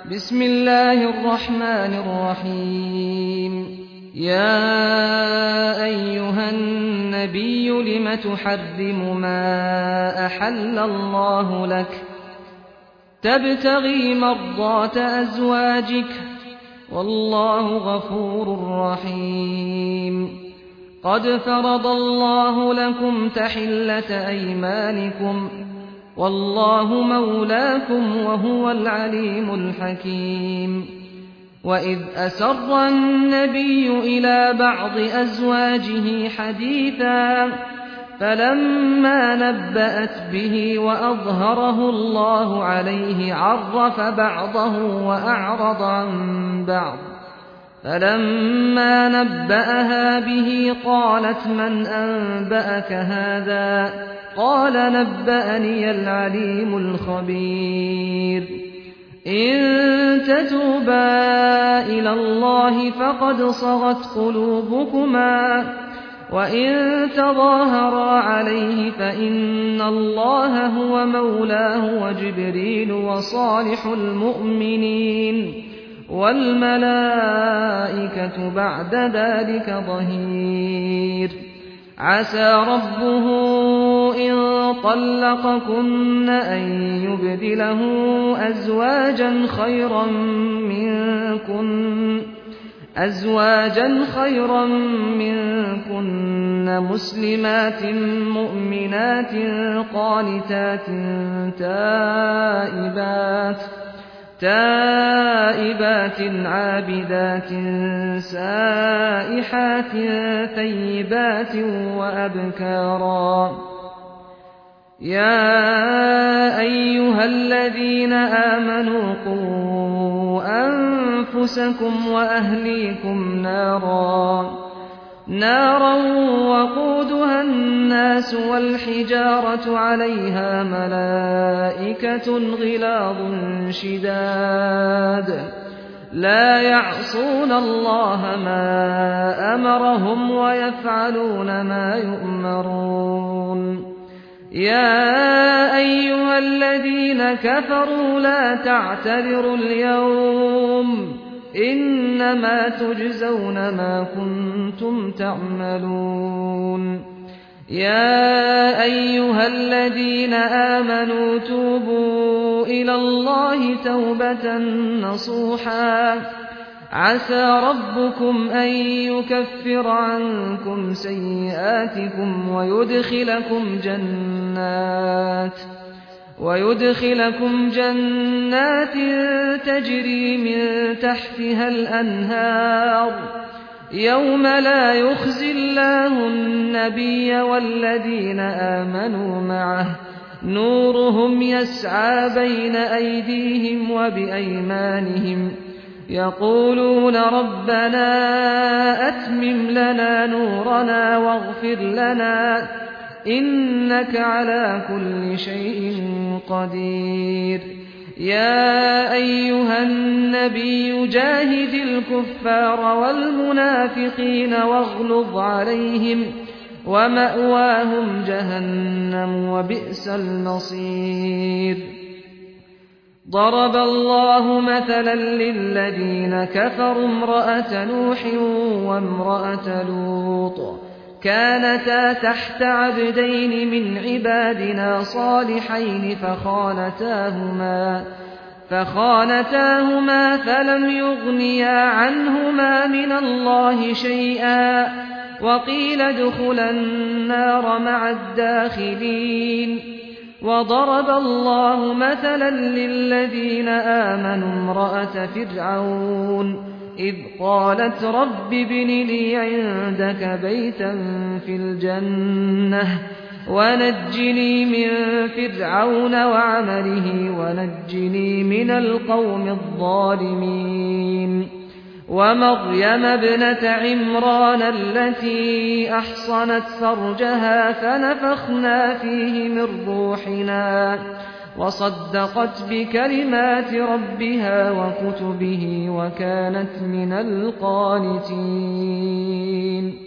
بسم الله الرحمن الرحيم. يا أيها النبي لم تحرم ما أحل الله لك تبتغي مرضات أزواجك والله غفور رحيم. قد فرض الله لكم تحلة أيمانكم والله مولاكم وهو العليم الحكيم. وإذ أسر النبي إلى بعض أزواجه حديثا فلما نبأت به وأظهره الله عليه عرف بعضه وأعرض عن بعض. فلما نبأها به قالت من أنبأك هذا؟ قال نبأني العليم الخبير. إن تتوبا إلى الله فقد صغت قلوبكما وإن تظاهرا عليه فإن الله هو مولاه وجبريل وصالح المؤمنين والملائكة بعد ذلك ظهير. عسى ربه إن طلقكن أن يبدله أزواجا خيرا منكن مسلمات مؤمنات قانتات تائبات عابدات سائحات ثيبات وأبكارا. يا أيها الذين آمنوا قوا أنفسكم وأهليكم نارا وقودها الناس والحجارة عليها ملائكة غلاظ شداد لا يعصون الله ما أمرهم ويفعلون ما يؤمرون. يا أيها الذين كفروا لا تعتذروا اليوم إنما تجزون ما كنتم تعملون. يا أيها الذين آمنوا توبوا إلى الله توبة نصوحا عسى ربكم أن يكفر عنكم سيئاتكم ويدخلكم جنات تجري من تحتها الأنهار يوم لا يخزي الله النبي والذين آمنوا معه نورهم يسعى بين أيديهم وبأيمانهم يقولون ربنا أتمم لنا نورنا واغفر لنا إنك على كل شيء قدير. يا أيها النبي جاهد الكفار والمنافقين واغلظ عليهم ومأواهم جهنم وبئس المصير. ضرب الله مثلا للذين كفروا امرأة نوح وامرأة لوط كانتا تحت عبدين من عبادنا صالحين فخانتاهما فلم يغنيا عنهما من الله شيئا وقيل ادخلا النار مع الداخلين. وضرب الله مثلا للذين آمنوا امرأة فرعون إذ قالت رب ابن لي عندك بيتا في الجنة ونجني من فرعون وعمله ونجني من القوم الظالمين. ومريم ابنة عمران التي أحصنت فرجها فنفخنا فيه من روحنا وصدقت بكلمات ربها وكتبه وكانت من القانتين.